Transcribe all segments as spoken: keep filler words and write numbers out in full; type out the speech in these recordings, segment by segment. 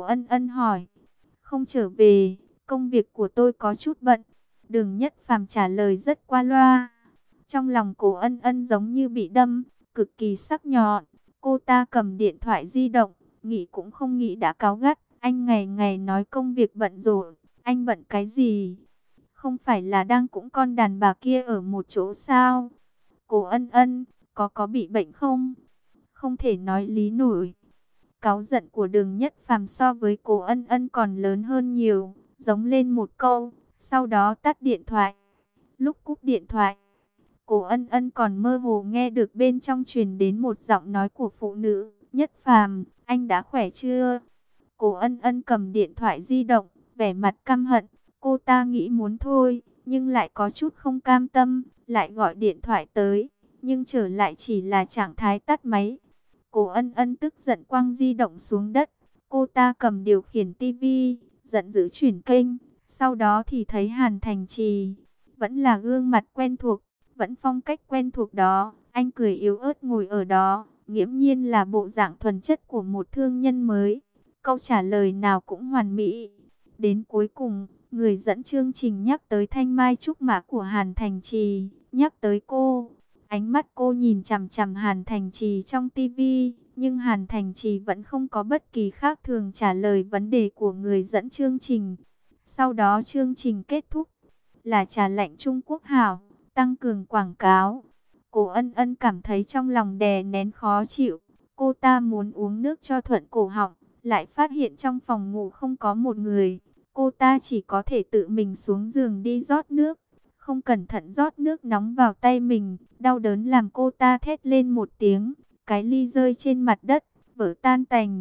Ân Ân hỏi. Không trở về, công việc của tôi có chút bận. Đường Nhất Phàm trả lời rất qua loa. Trong lòng Cố Ân Ân giống như bị đâm, cực kỳ sắc nhọn. Cô ta cầm điện thoại di động, nghĩ cũng không nghĩ đã cáu gắt. Anh ngày ngày nói công việc bận rộn, anh bận cái gì? Không phải là đang cũng con đàn bà kia ở một chỗ sao? Cố Ân Ân, có có bị bệnh không? Không thể nói lý nổi. Cáu giận của Đường Nhất Phàm so với Cố Ân Ân còn lớn hơn nhiều, giống lên một câu, sau đó tắt điện thoại. Lúc cúp điện thoại, Cố Ân Ân còn mơ hồ nghe được bên trong truyền đến một giọng nói của phụ nữ. Nhất Phàm, anh đã khỏe chưa? Cố Ân Ân cầm điện thoại di động, vẻ mặt căm hận. Cô ta nghĩ muốn thôi, nhưng lại có chút không cam tâm, lại gọi điện thoại tới, nhưng trở lại chỉ là trạng thái tắt máy. Cố Ân Ân tức giận quăng di động xuống đất. Cô ta cầm điều khiển tivi, giận dữ chuyển kênh. Sau đó thì thấy Hàn Thành Trì, vẫn là gương mặt quen thuộc, vẫn phong cách quen thuộc đó. Anh cười yếu ớt ngồi ở đó, nghiễm nhiên là bộ dạng thuần chất của một thương nhân mới. Câu trả lời nào cũng hoàn mỹ. Đến cuối cùng, người dẫn chương trình nhắc tới thanh mai trúc mã của Hàn Thành Trì, nhắc tới cô. Ánh mắt cô nhìn chằm chằm Hàn Thành Trì trong tivi, nhưng Hàn Thành Trì vẫn không có bất kỳ khác thường trả lời vấn đề của người dẫn chương trình. Sau đó chương trình kết thúc, là trà lạnh Trung Quốc hảo, tăng cường quảng cáo. Cố Ân Ân cảm thấy trong lòng đè nén khó chịu, cô ta muốn uống nước cho thuận cổ họng, lại phát hiện trong phòng ngủ không có một người. Cô ta chỉ có thể tự mình xuống giường đi rót nước. Không cẩn thận rót nước nóng vào tay mình, đau đớn làm cô ta thét lên một tiếng. Cái ly rơi trên mặt đất, vỡ tan tành.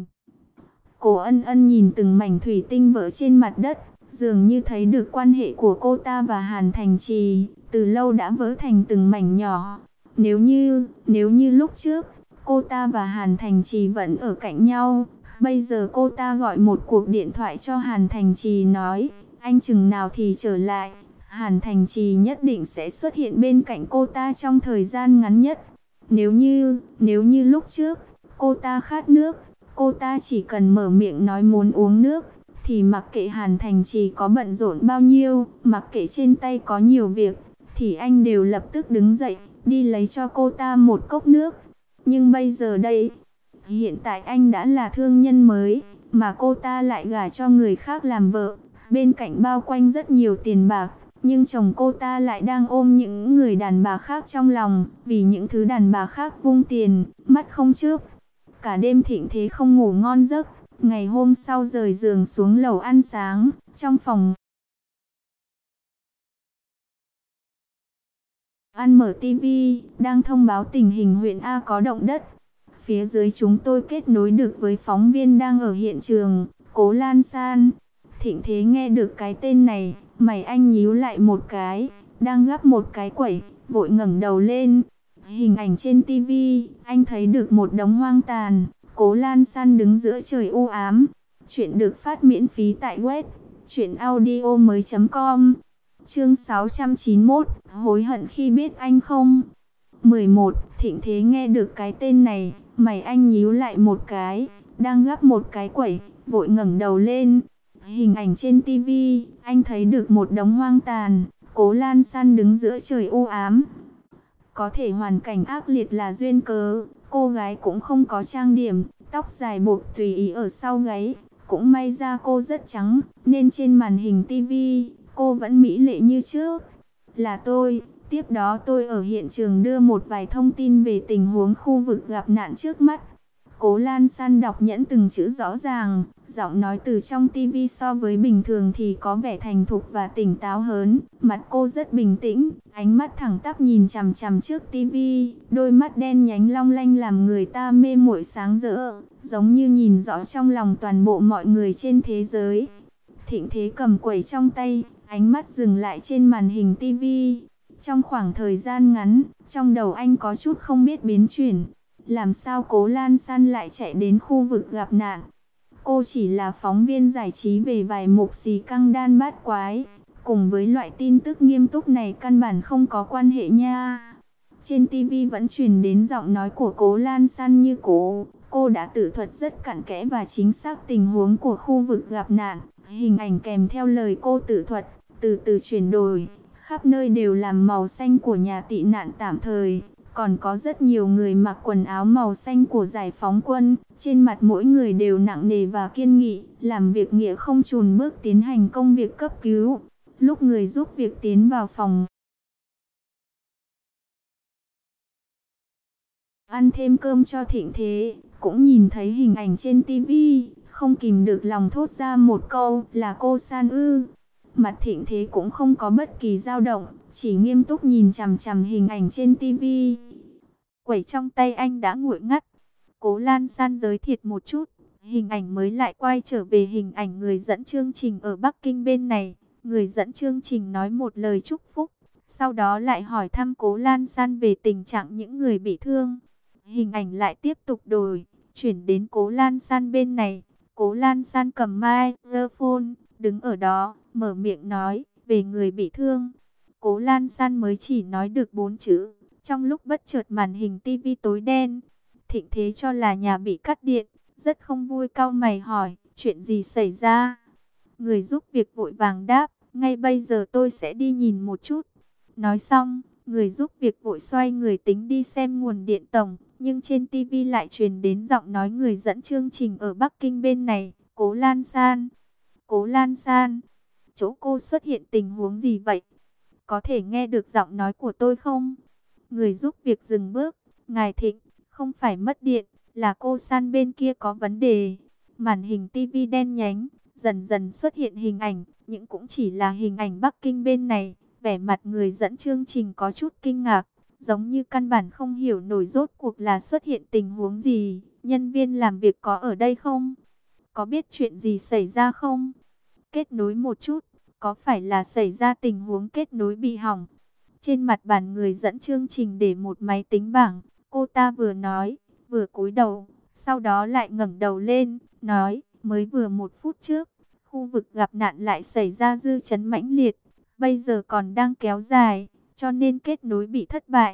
Cố Ân Ân nhìn từng mảnh thủy tinh vỡ trên mặt đất, dường như thấy được quan hệ của cô ta và Hàn Thành Trì, từ lâu đã vỡ thành từng mảnh nhỏ. Nếu như, nếu như lúc trước, cô ta và Hàn Thành Trì vẫn ở cạnh nhau, bây giờ cô ta gọi một cuộc điện thoại cho Hàn Thành Trì nói, anh chừng nào thì trở lại. Hàn Thành Trì nhất định sẽ xuất hiện bên cạnh cô ta trong thời gian ngắn nhất. Nếu như, nếu như lúc trước, cô ta khát nước, cô ta chỉ cần mở miệng nói muốn uống nước, thì mặc kệ Hàn Thành Trì có bận rộn bao nhiêu, mặc kệ trên tay có nhiều việc, thì anh đều lập tức đứng dậy, đi lấy cho cô ta một cốc nước. Nhưng bây giờ đây, hiện tại anh đã là thương nhân mới, mà cô ta lại gả cho người khác làm vợ, bên cạnh bao quanh rất nhiều tiền bạc. Nhưng chồng cô ta lại đang ôm những người đàn bà khác trong lòng, vì những thứ đàn bà khác vung tiền, mắt không chớp. Cả đêm Thịnh Thế không ngủ ngon giấc, ngày hôm sau rời giường xuống lầu ăn sáng, trong phòng ăn mở tivi, đang thông báo tình hình huyện A có động đất. Phía dưới chúng tôi kết nối được với phóng viên đang ở hiện trường, Cố Lan San. Thịnh Thế nghe được cái tên này, mày anh nhíu lại một cái, đang gắp một cái quẩy, vội ngẩng đầu lên. Hình ảnh trên tivi, anh thấy được một đống hoang tàn, Cố Lan San đứng giữa trời u ám. Chuyện được phát miễn phí tại web truyện audio mới chấm com. Chương sáu trăm chín mươi mốt, hối hận khi biết anh không. mười một, Thịnh Thế nghe được cái tên này, mày anh nhíu lại một cái, đang gắp một cái quẩy, vội ngẩng đầu lên. Hình ảnh trên tivi, anh thấy được một đống hoang tàn, Cố Lan San đứng giữa trời u ám. Có thể hoàn cảnh ác liệt là duyên cớ, cô gái cũng không có trang điểm, tóc dài buộc tùy ý ở sau gáy. Cũng may ra cô rất trắng, nên trên màn hình tivi, cô vẫn mỹ lệ như trước. Là tôi, tiếp đó tôi ở hiện trường đưa một vài thông tin về tình huống khu vực gặp nạn trước mắt. Cố Lan San đọc nhẫn từng chữ rõ ràng, giọng nói từ trong tivi so với bình thường thì có vẻ thành thục và tỉnh táo hơn. Mặt cô rất bình tĩnh, ánh mắt thẳng tắp nhìn chằm chằm trước tivi, đôi mắt đen nhánh long lanh làm người ta mê muội sáng rỡ, giống như nhìn rõ trong lòng toàn bộ mọi người trên thế giới. Thịnh Thế cầm quẩy trong tay, ánh mắt dừng lại trên màn hình tivi. Trong khoảng thời gian ngắn, trong đầu anh có chút không biết biến chuyển. Làm sao Cố Lan San lại chạy đến khu vực gặp nạn? Cô chỉ là phóng viên giải trí về vài mục xì căng đan bát quái, cùng với loại tin tức nghiêm túc này căn bản không có quan hệ nha. Trên tivi vẫn truyền đến giọng nói của Cố Lan San như cũ, Cô đã tự thuật rất cặn kẽ và chính xác tình huống của khu vực gặp nạn. Hình ảnh kèm theo lời cô tự thuật, từ từ chuyển đổi. Khắp nơi đều là màu xanh của nhà tị nạn tạm thời. Còn có rất nhiều người mặc quần áo màu xanh của giải phóng quân. Trên mặt mỗi người đều nặng nề và kiên nghị, làm việc nghĩa không chùn bước tiến hành công việc cấp cứu. Lúc người giúp việc tiến vào phòng ăn thêm cơm cho Thịnh Thế, cũng nhìn thấy hình ảnh trên tivi, không kìm được lòng thốt ra một câu là cô San ư. Mặt Thịnh Thế cũng không có bất kỳ dao động, chỉ nghiêm túc nhìn chằm chằm hình ảnh trên tivi. Quẩy trong tay anh đã nguội ngắt. Cố Lan San giới thiệu một chút, hình ảnh mới lại quay trở về hình ảnh người dẫn chương trình ở Bắc Kinh bên này. Người dẫn chương trình nói một lời chúc phúc, sau đó lại hỏi thăm Cố Lan San về tình trạng những người bị thương. Hình ảnh lại tiếp tục đổi, chuyển đến Cố Lan San bên này. Cố Lan San cầm microphone, đứng ở đó, mở miệng nói về người bị thương. Cố Lan San mới chỉ nói được bốn chữ, trong lúc bất chợt màn hình tivi tối đen. Thịnh Thế cho là nhà bị cắt điện, rất không vui, cau mày hỏi, chuyện gì xảy ra? Người giúp việc vội vàng đáp, ngay bây giờ tôi sẽ đi nhìn một chút. Nói xong, người giúp việc vội xoay người tính đi xem nguồn điện tổng, nhưng trên tivi lại truyền đến giọng nói người dẫn chương trình ở Bắc Kinh bên này, Cố Lan San. Cố Lan San, chỗ cô xuất hiện tình huống gì vậy? Có thể nghe được giọng nói của tôi không? Người giúp việc dừng bước, ngài Thịnh, không phải mất điện, là cô San bên kia có vấn đề. Màn hình tivi đen nhánh, dần dần xuất hiện hình ảnh, nhưng cũng chỉ là hình ảnh Bắc Kinh bên này. Vẻ mặt người dẫn chương trình có chút kinh ngạc, giống như căn bản không hiểu nổi rốt cuộc là xuất hiện tình huống gì. Nhân viên làm việc có ở đây không? Có biết chuyện gì xảy ra không? Kết nối một chút, có phải là xảy ra tình huống kết nối bị hỏng? Trên mặt bàn người dẫn chương trình để một máy tính bảng, cô ta vừa nói, vừa cúi đầu, sau đó lại ngẩng đầu lên, nói, mới vừa một phút trước, khu vực gặp nạn lại xảy ra dư chấn mãnh liệt, bây giờ còn đang kéo dài, cho nên kết nối bị thất bại.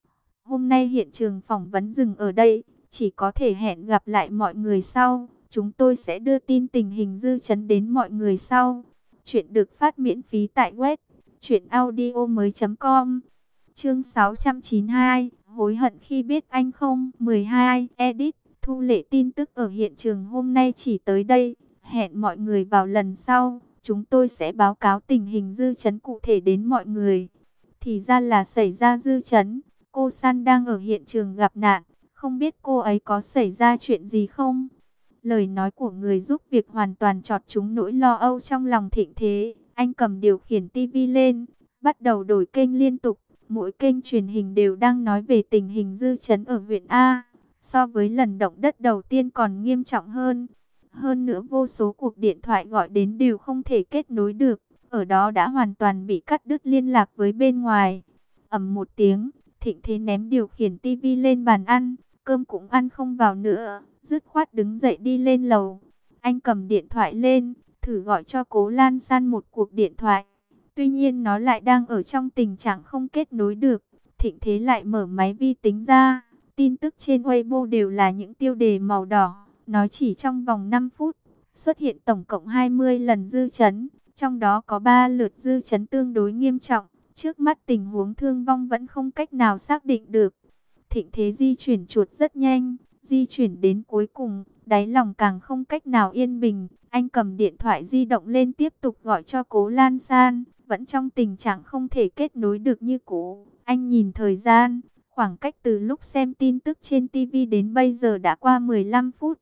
Hôm nay hiện trường phỏng vấn dừng ở đây, chỉ có thể hẹn gặp lại mọi người sau. Chúng tôi sẽ đưa tin tình hình dư chấn đến mọi người sau. Chuyện được phát miễn phí tại web truyện audio mới chấm com. Chương sáu trăm chín mươi hai, hối hận khi biết anh không. mười hai, edit, Thu Lệ tin tức ở hiện trường hôm nay chỉ tới đây. Hẹn mọi người vào lần sau, chúng tôi sẽ báo cáo tình hình dư chấn cụ thể đến mọi người. Thì ra là xảy ra dư chấn, cô San đang ở hiện trường gặp nạn, không biết cô ấy có xảy ra chuyện gì không? Lời nói của người giúp việc hoàn toàn chọt trúng nỗi lo âu trong lòng Thịnh Thế. Anh cầm điều khiển tivi lên, bắt đầu đổi kênh liên tục. Mỗi kênh truyền hình đều đang nói về tình hình dư chấn ở huyện A. So với lần động đất đầu tiên còn nghiêm trọng hơn. Hơn nữa vô số cuộc điện thoại gọi đến đều không thể kết nối được. Ở đó đã hoàn toàn bị cắt đứt liên lạc với bên ngoài. Ầm một tiếng, Thịnh Thế ném điều khiển tivi lên bàn ăn. Cơm cũng ăn không vào nữa, dứt khoát đứng dậy đi lên lầu. Anh cầm điện thoại lên, thử gọi cho Cố Lan San một cuộc điện thoại. Tuy nhiên nó lại đang ở trong tình trạng không kết nối được. Thịnh Thế lại mở máy vi tính ra. Tin tức trên Weibo đều là những tiêu đề màu đỏ. Nói chỉ trong vòng năm phút, xuất hiện tổng cộng hai mươi lần dư chấn. Trong đó có ba lượt dư chấn tương đối nghiêm trọng. Trước mắt tình huống thương vong vẫn không cách nào xác định được. Thịnh Thế di chuyển chuột rất nhanh, di chuyển đến cuối cùng, đáy lòng càng không cách nào yên bình. Anh cầm điện thoại di động lên tiếp tục gọi cho Cố Lan San, vẫn trong tình trạng không thể kết nối được như cũ. Anh nhìn thời gian, khoảng cách từ lúc xem tin tức trên tivi đến bây giờ đã qua mười lăm phút.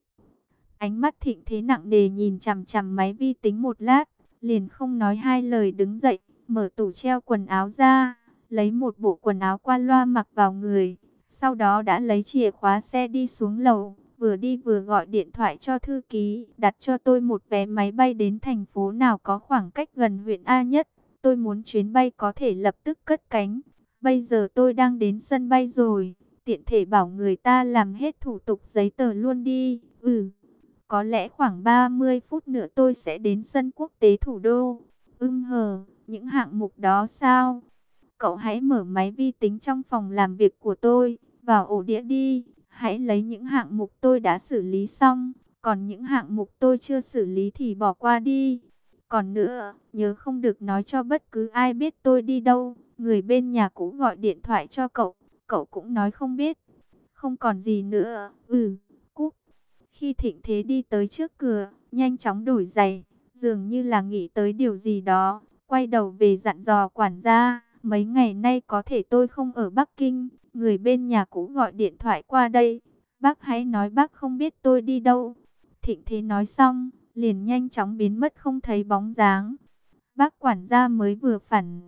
Ánh mắt Thịnh Thế nặng nề nhìn chằm chằm máy vi tính một lát, liền không nói hai lời đứng dậy, mở tủ treo quần áo ra, lấy một bộ quần áo qua loa mặc vào người. Sau đó đã lấy chìa khóa xe đi xuống lầu, vừa đi vừa gọi điện thoại cho thư ký, đặt cho tôi một vé máy bay đến thành phố nào có khoảng cách gần huyện A nhất. Tôi muốn chuyến bay có thể lập tức cất cánh. Bây giờ tôi đang đến sân bay rồi, tiện thể bảo người ta làm hết thủ tục giấy tờ luôn đi. Ừ, có lẽ khoảng ba mươi phút nữa tôi sẽ đến sân quốc tế thủ đô. Ưm hờ, những hạng mục đó sao? Cậu hãy mở máy vi tính trong phòng làm việc của tôi, vào ổ đĩa đi. hãy lấy những hạng mục tôi đã xử lý xong, còn những hạng mục tôi chưa xử lý thì bỏ qua đi. Còn nữa, nhớ không được nói cho bất cứ ai biết tôi đi đâu. Người bên nhà cũ gọi điện thoại cho cậu, cậu cũng nói không biết. Không còn gì nữa, ừ, cúp. Khi Thịnh Thế đi tới trước cửa, nhanh chóng đổi giày, dường như là nghĩ tới điều gì đó, quay đầu về dặn dò quản gia, mấy ngày nay có thể tôi không ở Bắc Kinh, người bên nhà cũ gọi điện thoại qua đây, bác hãy nói bác không biết tôi đi đâu. Thịnh Thế nói xong, liền nhanh chóng biến mất không thấy bóng dáng. Bác quản gia mới vừa phản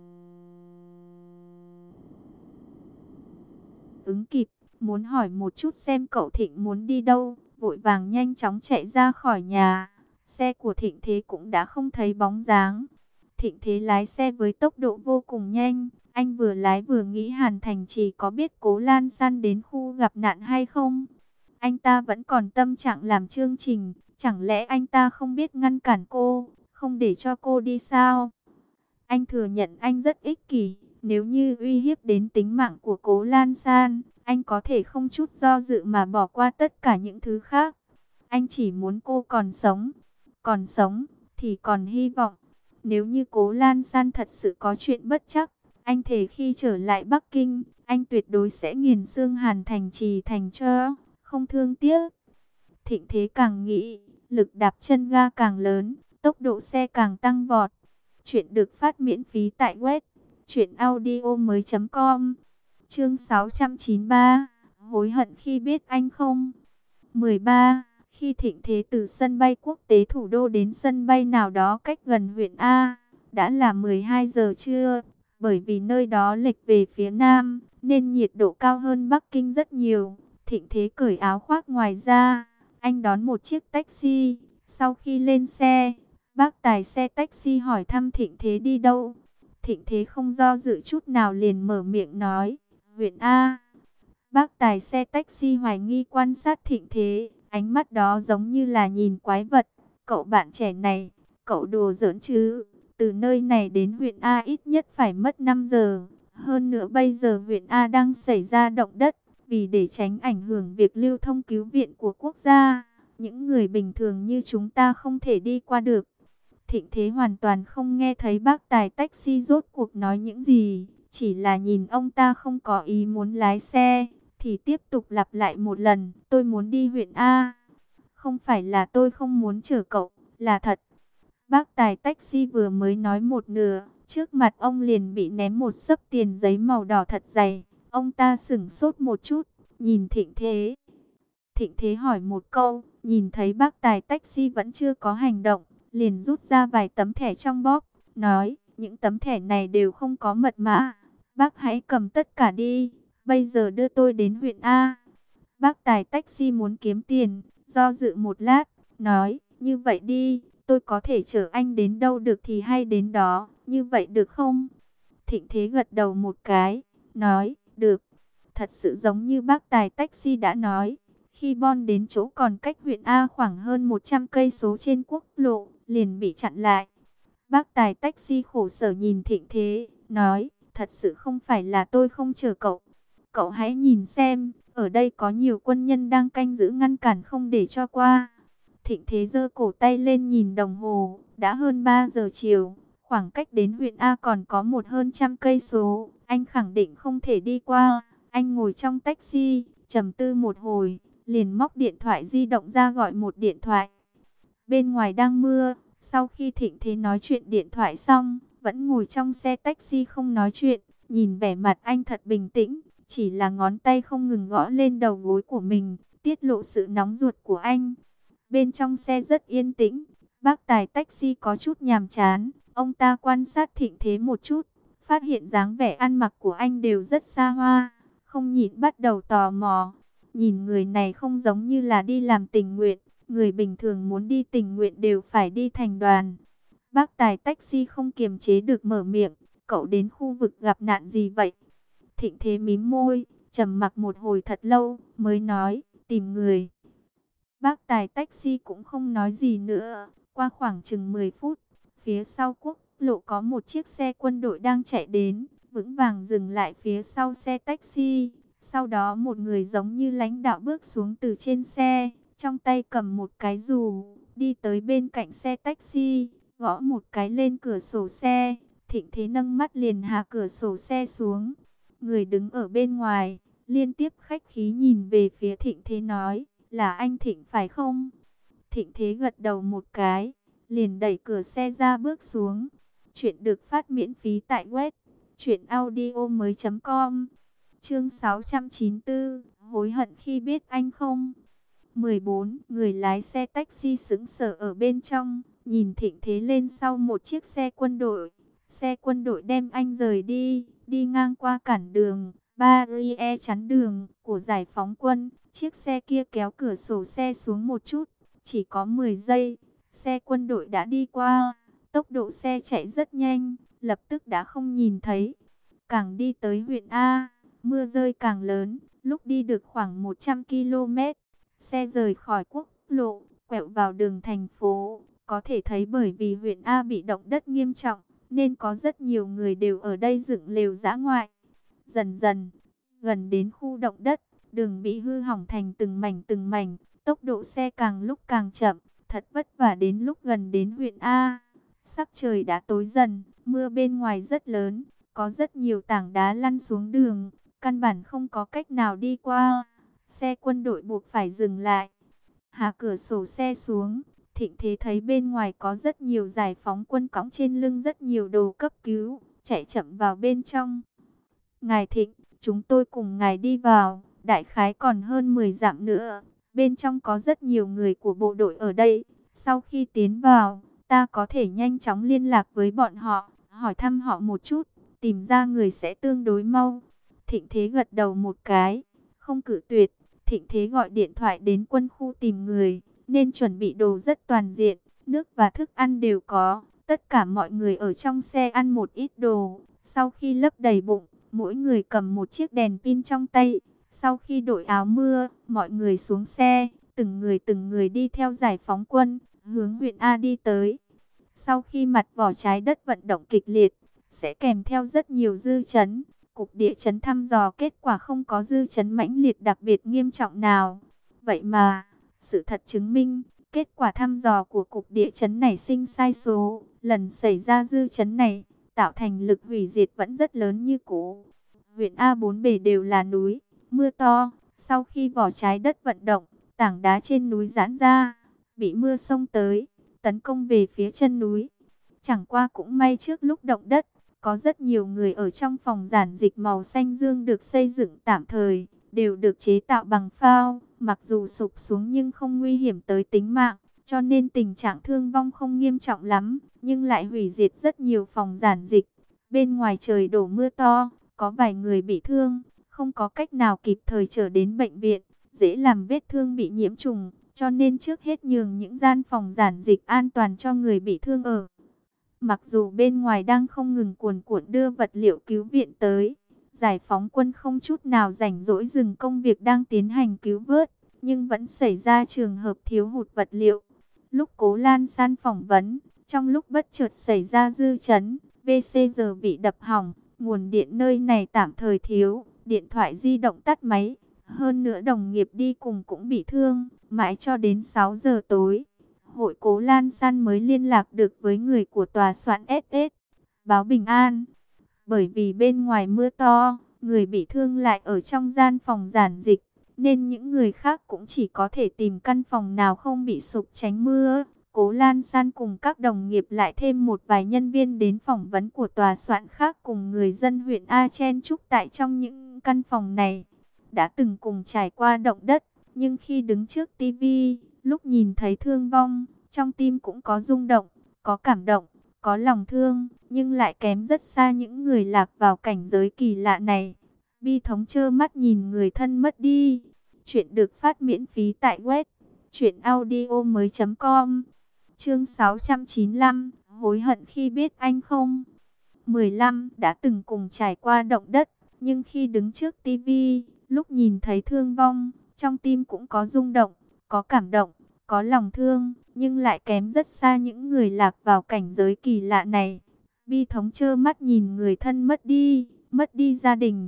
ứng kịp, muốn hỏi một chút xem cậu Thịnh muốn đi đâu, vội vàng nhanh chóng chạy ra khỏi nhà. Xe của Thịnh Thế cũng đã không thấy bóng dáng. Thịnh Thế lái xe với tốc độ vô cùng nhanh. Anh vừa lái vừa nghĩ Hàn Thành Trì có biết Cố Lan San đến khu gặp nạn hay không. Anh ta vẫn còn tâm trạng làm chương trình. Chẳng lẽ anh ta không biết ngăn cản cô, không để cho cô đi sao? Anh thừa nhận anh rất ích kỷ. Nếu như uy hiếp đến tính mạng của Cố Lan San, anh có thể không chút do dự mà bỏ qua tất cả những thứ khác. Anh chỉ muốn cô còn sống. Còn sống thì còn hy vọng. Nếu như Cố Lan San thật sự có chuyện bất trắc, anh thề khi trở lại Bắc Kinh, anh tuyệt đối sẽ nghiền xương Hàn Thành Trì thành tro, không thương tiếc. Thịnh Thế càng nghĩ, lực đạp chân ga càng lớn, tốc độ xe càng tăng vọt. Chuyện được phát miễn phí tại web truyện audio mới chấm com. Chương sáu trăm chín mươi ba, hối hận khi biết anh không. mười ba. Khi Thịnh Thế từ sân bay quốc tế thủ đô đến sân bay nào đó cách gần huyện A, đã là mười hai giờ trưa. Bởi vì nơi đó lệch về phía nam, nên nhiệt độ cao hơn Bắc Kinh rất nhiều. Thịnh Thế cởi áo khoác ngoài ra, anh đón một chiếc taxi. Sau khi lên xe, bác tài xe taxi hỏi thăm Thịnh Thế đi đâu. Thịnh Thế không do dự chút nào liền mở miệng nói, huyện A. Bác tài xe taxi hoài nghi quan sát Thịnh Thế, ánh mắt đó giống như là nhìn quái vật. Cậu bạn trẻ này, cậu đùa giỡn chứ? Từ nơi này đến huyện A ít nhất phải mất năm giờ. Hơn nữa bây giờ huyện A đang xảy ra động đất. Vì để tránh ảnh hưởng việc lưu thông cứu viện của quốc gia, những người bình thường như chúng ta không thể đi qua được. Thịnh Thế hoàn toàn không nghe thấy bác tài taxi rốt cuộc nói những gì. Chỉ là nhìn ông ta không có ý muốn lái xe, thì tiếp tục lặp lại một lần, tôi muốn đi huyện A. Không phải là tôi không muốn chở cậu, là thật. Bác tài taxi vừa mới nói một nửa, trước mặt ông liền bị ném một xấp tiền giấy màu đỏ thật dày. Ông ta sửng sốt một chút, nhìn Thịnh Thế. Thịnh Thế hỏi một câu, nhìn thấy bác tài taxi vẫn chưa có hành động, liền rút ra vài tấm thẻ trong bóp, nói, những tấm thẻ này đều không có mật mã. Bác hãy cầm tất cả đi, bây giờ đưa tôi đến huyện A. Bác tài taxi muốn kiếm tiền, do dự một lát, nói, như vậy đi, tôi có thể chở anh đến đâu được thì hay đến đó, như vậy được không? Thịnh Thế gật đầu một cái, nói, được. Thật sự giống như bác tài taxi đã nói, khi Bon đến chỗ còn cách huyện A khoảng hơn một trăm cây số trên quốc lộ, liền bị chặn lại. Bác tài taxi khổ sở nhìn Thịnh Thế, nói, thật sự không phải là tôi không chở cậu. Cậu hãy nhìn xem, ở đây có nhiều quân nhân đang canh giữ ngăn cản không để cho qua. Thịnh Thế giơ cổ tay lên nhìn đồng hồ, đã hơn ba giờ chiều, khoảng cách đến huyện A còn có một hơn trăm cây số, anh khẳng định không thể đi qua. Anh ngồi trong taxi, trầm tư một hồi, liền móc điện thoại di động ra gọi một điện thoại. Bên ngoài đang mưa, sau khi Thịnh Thế nói chuyện điện thoại xong, vẫn ngồi trong xe taxi không nói chuyện, nhìn vẻ mặt anh thật bình tĩnh, chỉ là ngón tay không ngừng gõ lên đầu gối của mình, tiết lộ sự nóng ruột của anh. Bên trong xe rất yên tĩnh, bác tài taxi có chút nhàm chán, ông ta quan sát Thịnh Thế một chút, phát hiện dáng vẻ ăn mặc của anh đều rất xa hoa, không nhịn bắt đầu tò mò. Nhìn người này không giống như là đi làm tình nguyện, người bình thường muốn đi tình nguyện đều phải đi thành đoàn. Bác tài taxi không kiềm chế được mở miệng, cậu đến khu vực gặp nạn gì vậy? Thịnh Thế mím môi, trầm mặc một hồi thật lâu, mới nói, tìm người. Bác tài taxi cũng không nói gì nữa, qua khoảng chừng mười phút, phía sau quốc lộ có một chiếc xe quân đội đang chạy đến, vững vàng dừng lại phía sau xe taxi. Sau đó một người giống như lãnh đạo bước xuống từ trên xe, trong tay cầm một cái dù, đi tới bên cạnh xe taxi, gõ một cái lên cửa sổ xe. Thịnh Thế nâng mắt liền hạ cửa sổ xe xuống. Người đứng ở bên ngoài, liên tiếp khách khí nhìn về phía Thịnh Thế nói, là anh Thịnh phải không? Thịnh Thế gật đầu một cái, liền đẩy cửa xe ra bước xuống. Chuyện được phát miễn phí tại web truyện audio mới chấm com. Chương sáu trăm chín mươi tư, hối hận khi biết anh không? mười bốn, người lái xe taxi sững sờ ở bên trong, nhìn Thịnh Thế lên sau một chiếc xe quân đội. Xe quân đội đem anh rời đi, đi ngang qua cản đường, barrier chắn đường của giải phóng quân. Chiếc xe kia kéo cửa sổ xe xuống một chút, chỉ có mười giây, xe quân đội đã đi qua. Tốc độ xe chạy rất nhanh, lập tức đã không nhìn thấy. Càng đi tới huyện A, mưa rơi càng lớn, lúc đi được khoảng một trăm ki lô mét, xe rời khỏi quốc lộ, quẹo vào đường thành phố. Có thể thấy bởi vì huyện A bị động đất nghiêm trọng, nên có rất nhiều người đều ở đây dựng lều dã ngoại. Dần dần, gần đến khu động đất, đường bị hư hỏng thành từng mảnh từng mảnh, tốc độ xe càng lúc càng chậm, thật vất vả đến lúc gần đến huyện A. Sắc trời đã tối dần, mưa bên ngoài rất lớn, có rất nhiều tảng đá lăn xuống đường, căn bản không có cách nào đi qua. Xe quân đội buộc phải dừng lại. Hạ cửa sổ xe xuống, Thịnh Thế thấy bên ngoài có rất nhiều giải phóng quân cõng trên lưng rất nhiều đồ cấp cứu, chạy chậm vào bên trong. Ngài Thịnh, chúng tôi cùng ngài đi vào, đại khái còn hơn mười dặm nữa. Bên trong có rất nhiều người của bộ đội ở đây. Sau khi tiến vào, ta có thể nhanh chóng liên lạc với bọn họ, hỏi thăm họ một chút, tìm ra người sẽ tương đối mau. Thịnh Thế gật đầu một cái, không cự tuyệt. Thịnh Thế gọi điện thoại đến quân khu tìm người, nên chuẩn bị đồ rất toàn diện, nước và thức ăn đều có. Tất cả mọi người ở trong xe ăn một ít đồ, sau khi lấp đầy bụng, mỗi người cầm một chiếc đèn pin trong tay. Sau khi đội áo mưa, mọi người xuống xe, từng người từng người đi theo giải phóng quân, hướng huyện A đi tới. Sau khi mặt vỏ trái đất vận động kịch liệt, sẽ kèm theo rất nhiều dư chấn. Cục địa chấn thăm dò kết quả không có dư chấn mãnh liệt đặc biệt nghiêm trọng nào. Vậy mà, sự thật chứng minh, kết quả thăm dò của cục địa chấn này sinh sai số. Lần xảy ra dư chấn này, tạo thành lực hủy diệt vẫn rất lớn như cũ. Huyện A bốn bề đều là núi, mưa to. Sau khi vỏ trái đất vận động, tảng đá trên núi giãn ra, bị mưa xông tới, tấn công về phía chân núi. Chẳng qua cũng may trước lúc động đất, có rất nhiều người ở trong phòng giản dịch màu xanh dương được xây dựng tạm thời, đều được chế tạo bằng phao, mặc dù sụp xuống nhưng không nguy hiểm tới tính mạng, cho nên tình trạng thương vong không nghiêm trọng lắm, nhưng lại hủy diệt rất nhiều phòng giản dịch. Bên ngoài trời đổ mưa to, có vài người bị thương, không có cách nào kịp thời trở đến bệnh viện, dễ làm vết thương bị nhiễm trùng, cho nên trước hết nhường những gian phòng giản dịch an toàn cho người bị thương ở. Mặc dù bên ngoài đang không ngừng cuồn cuộn đưa vật liệu cứu viện tới, giải phóng quân không chút nào rảnh rỗi dừng công việc đang tiến hành cứu vớt, nhưng vẫn xảy ra trường hợp thiếu hụt vật liệu. Lúc Cố Lan San phỏng vấn, trong lúc bất chợt xảy ra dư chấn, vê xê giờ bị đập hỏng, nguồn điện nơi này tạm thời thiếu, điện thoại di động tắt máy. Hơn nữa đồng nghiệp đi cùng cũng bị thương, mãi cho đến sáu giờ tối, hội Cố Lan San mới liên lạc được với người của tòa soạn ét ét, báo bình an. Bởi vì bên ngoài mưa to, người bị thương lại ở trong gian phòng giản dịch, nên những người khác cũng chỉ có thể tìm căn phòng nào không bị sụp tránh mưa. Cố Lan San cùng các đồng nghiệp lại thêm một vài nhân viên đến phỏng vấn của tòa soạn khác cùng người dân huyện A chen chúc tại trong những căn phòng này. Đã từng cùng trải qua động đất, nhưng khi đứng trước tivi, lúc nhìn thấy thương vong, trong tim cũng có rung động, có cảm động, có lòng thương, nhưng lại kém rất xa những người lạc vào cảnh giới kỳ lạ này. Bi thống trơ mắt nhìn người thân mất đi. Chuyện được phát miễn phí tại web truyện audio mới chấm com. Chương sáu trăm chín mươi lăm, hối hận khi biết anh không? mười lăm, đã từng cùng trải qua động đất, nhưng khi đứng trước tivi, lúc nhìn thấy thương vong, trong tim cũng có rung động, có cảm động, có lòng thương, nhưng lại kém rất xa những người lạc vào cảnh giới kỳ lạ này. Bi thống trơ mắt nhìn người thân mất đi, mất đi gia đình,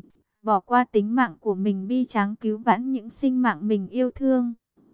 bỏ qua tính mạng của mình bi tráng cứu vãn những sinh mạng mình yêu thương.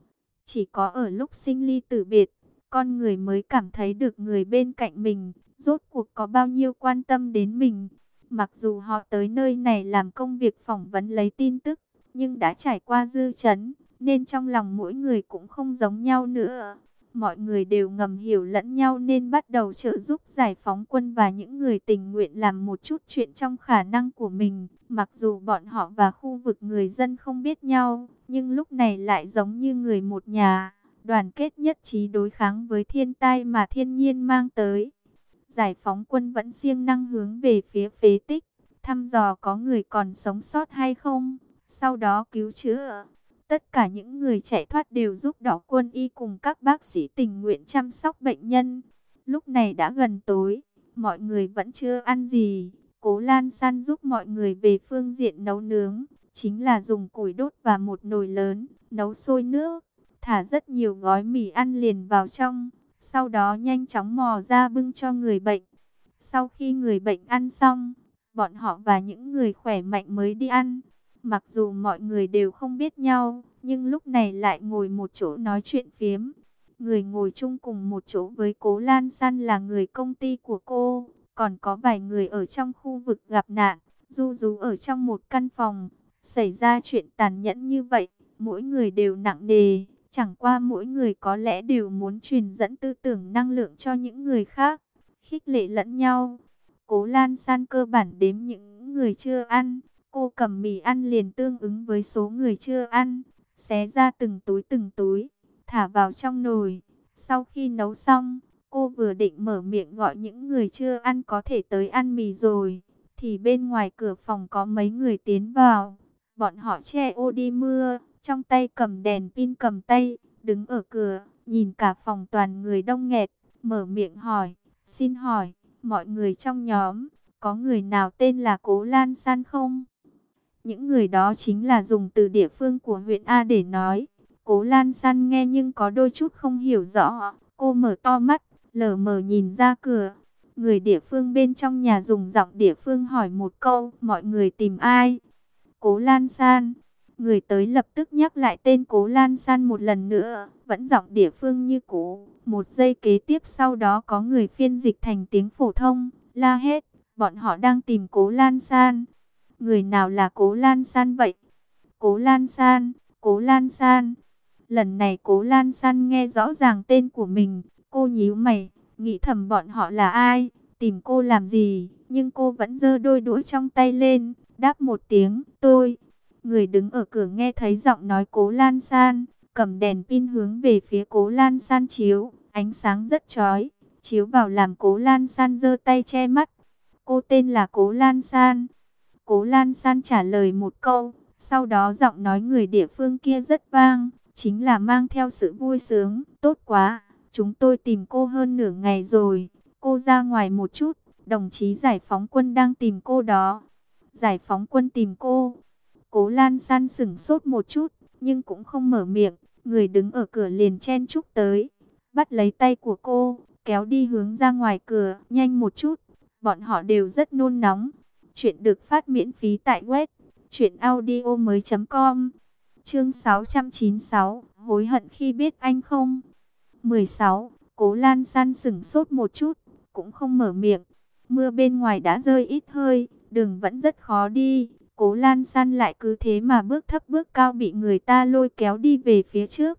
Chỉ có ở lúc sinh ly tử biệt, con người mới cảm thấy được người bên cạnh mình, rốt cuộc có bao nhiêu quan tâm đến mình. Mặc dù họ tới nơi này làm công việc phỏng vấn lấy tin tức, nhưng đã trải qua dư chấn, nên trong lòng mỗi người cũng không giống nhau nữa. Mọi người đều ngầm hiểu lẫn nhau nên bắt đầu trợ giúp giải phóng quân và những người tình nguyện làm một chút chuyện trong khả năng của mình. Mặc dù bọn họ và khu vực người dân không biết nhau, nhưng lúc này lại giống như người một nhà, đoàn kết nhất trí đối kháng với thiên tai mà thiên nhiên mang tới. Giải phóng quân vẫn siêng năng hướng về phía phế tích, thăm dò có người còn sống sót hay không, sau đó cứu chữa. Tất cả những người chạy thoát đều giúp đỏ quân y cùng các bác sĩ tình nguyện chăm sóc bệnh nhân. Lúc này đã gần tối, mọi người vẫn chưa ăn gì. Cố Lan San giúp mọi người về phương diện nấu nướng, chính là dùng củi đốt và một nồi lớn, nấu sôi nước, thả rất nhiều gói mì ăn liền vào trong, sau đó nhanh chóng mò ra bưng cho người bệnh. Sau khi người bệnh ăn xong, bọn họ và những người khỏe mạnh mới đi ăn. Mặc dù mọi người đều không biết nhau, nhưng lúc này lại ngồi một chỗ nói chuyện phiếm. Người ngồi chung cùng một chỗ với Cố Lan San là người công ty của cô, còn có vài người ở trong khu vực gặp nạn, ru rú ở trong một căn phòng. Xảy ra chuyện tàn nhẫn như vậy, mỗi người đều nặng nề, chẳng qua mỗi người có lẽ đều muốn truyền dẫn tư tưởng năng lượng cho những người khác, khích lệ lẫn nhau. Cố Lan San cơ bản đếm những người chưa ăn. Cô cầm mì ăn liền tương ứng với số người chưa ăn, xé ra từng túi từng túi, thả vào trong nồi. Sau khi nấu xong, cô vừa định mở miệng gọi những người chưa ăn có thể tới ăn mì rồi, thì bên ngoài cửa phòng có mấy người tiến vào. Bọn họ che ô đi mưa, trong tay cầm đèn pin cầm tay, đứng ở cửa, nhìn cả phòng toàn người đông nghẹt, mở miệng hỏi, xin hỏi, mọi người trong nhóm, có người nào tên là Cố Lan San không? Những người đó chính là dùng từ địa phương của huyện A để nói. Cố Lan San nghe nhưng có đôi chút không hiểu rõ. Cô mở to mắt, lờ mờ nhìn ra cửa. Người địa phương bên trong nhà dùng giọng địa phương hỏi một câu, mọi người tìm ai? Cố Lan San. Người tới lập tức nhắc lại tên Cố Lan San một lần nữa, vẫn giọng địa phương như cũ. Một giây kế tiếp sau đó có người phiên dịch thành tiếng phổ thông, la hét, bọn họ đang tìm Cố Lan San. Người nào là Cố Lan San vậy? Cố Lan San, Cố Lan San. Lần này Cố Lan San nghe rõ ràng tên của mình, cô nhíu mày, nghĩ thầm bọn họ là ai, tìm cô làm gì, nhưng cô vẫn giơ đôi đũa trong tay lên, đáp một tiếng, tôi. Người đứng ở cửa nghe thấy giọng nói Cố Lan San, cầm đèn pin hướng về phía Cố Lan San chiếu, ánh sáng rất chói, chiếu vào làm Cố Lan San giơ tay che mắt. Cô tên là Cố Lan San. Cố Lan San trả lời một câu, sau đó giọng nói người địa phương kia rất vang, chính là mang theo sự vui sướng. Tốt quá, chúng tôi tìm cô hơn nửa ngày rồi, cô ra ngoài một chút, đồng chí giải phóng quân đang tìm cô đó. Giải phóng quân tìm cô? Cố Lan San sửng sốt một chút, nhưng cũng không mở miệng. Người đứng ở cửa liền chen chúc tới, bắt lấy tay của cô, kéo đi hướng ra ngoài cửa, nhanh một chút. Bọn họ đều rất nôn nóng. Chuyện được phát miễn phí tại web truyện audio mới chấm com. Chương sáu trăm chín mươi sáu, hối hận khi biết anh không? mười sáu, Cố Lan San sửng sốt một chút, cũng không mở miệng. Mưa bên ngoài đã rơi ít hơi, đường vẫn rất khó đi. Cố Lan San lại cứ thế mà bước thấp bước cao bị người ta lôi kéo đi về phía trước.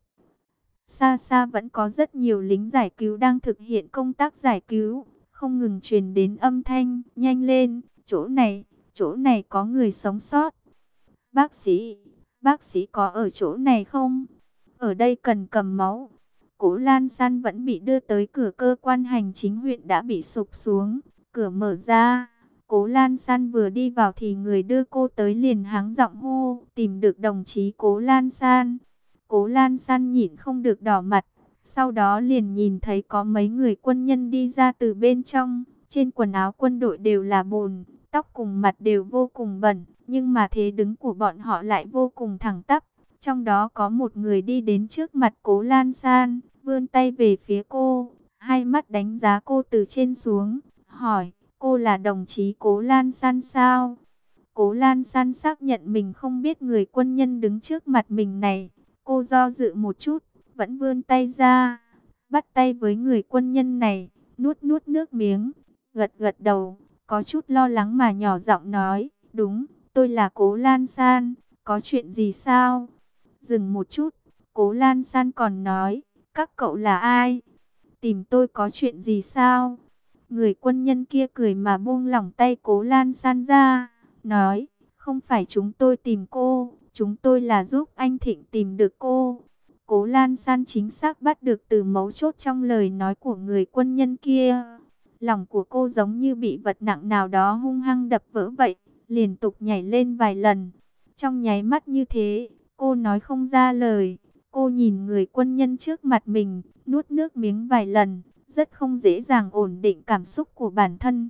Xa xa vẫn có rất nhiều lính giải cứu đang thực hiện công tác giải cứu, không ngừng truyền đến âm thanh, nhanh lên, chỗ này, chỗ này có người sống sót. Bác sĩ, bác sĩ có ở chỗ này không? Ở đây cần cầm máu. Cố Lan San vẫn bị đưa tới cửa cơ quan hành chính huyện đã bị sụp xuống, cửa mở ra. Cố Lan San vừa đi vào thì người đưa cô tới liền hắng giọng hô, tìm được đồng chí Cố Lan San. Cố Lan San nhịn không được đỏ mặt, sau đó liền nhìn thấy có mấy người quân nhân đi ra từ bên trong, trên quần áo quân đội đều là bùn, tóc cùng mặt đều vô cùng bẩn, nhưng mà thế đứng của bọn họ lại vô cùng thẳng tắp. Trong đó có một người đi đến trước mặt Cố Lan San, vươn tay về phía cô, hai mắt đánh giá cô từ trên xuống, hỏi, cô là đồng chí Cố Lan San sao? Cố Lan San xác nhận mình không biết người quân nhân đứng trước mặt mình này. Cô do dự một chút, vẫn vươn tay ra, bắt tay với người quân nhân này, nuốt nuốt nước miếng, gật gật đầu, có chút lo lắng mà nhỏ giọng nói, đúng, tôi là Cố Lan San, có chuyện gì sao? Dừng một chút, Cố Lan San còn nói, các cậu là ai? Tìm tôi có chuyện gì sao? Người quân nhân kia cười mà buông lỏng tay Cố Lan San ra, nói, không phải chúng tôi tìm cô, chúng tôi là giúp anh Thịnh tìm được cô. Cố Lan San chính xác bắt được từ mấu chốt trong lời nói của người quân nhân kia. Lòng của cô giống như bị vật nặng nào đó hung hăng đập vỡ vậy, liên tục nhảy lên vài lần. Trong nháy mắt như thế, cô nói không ra lời. Cô nhìn người quân nhân trước mặt mình, nuốt nước miếng vài lần, rất không dễ dàng ổn định cảm xúc của bản thân.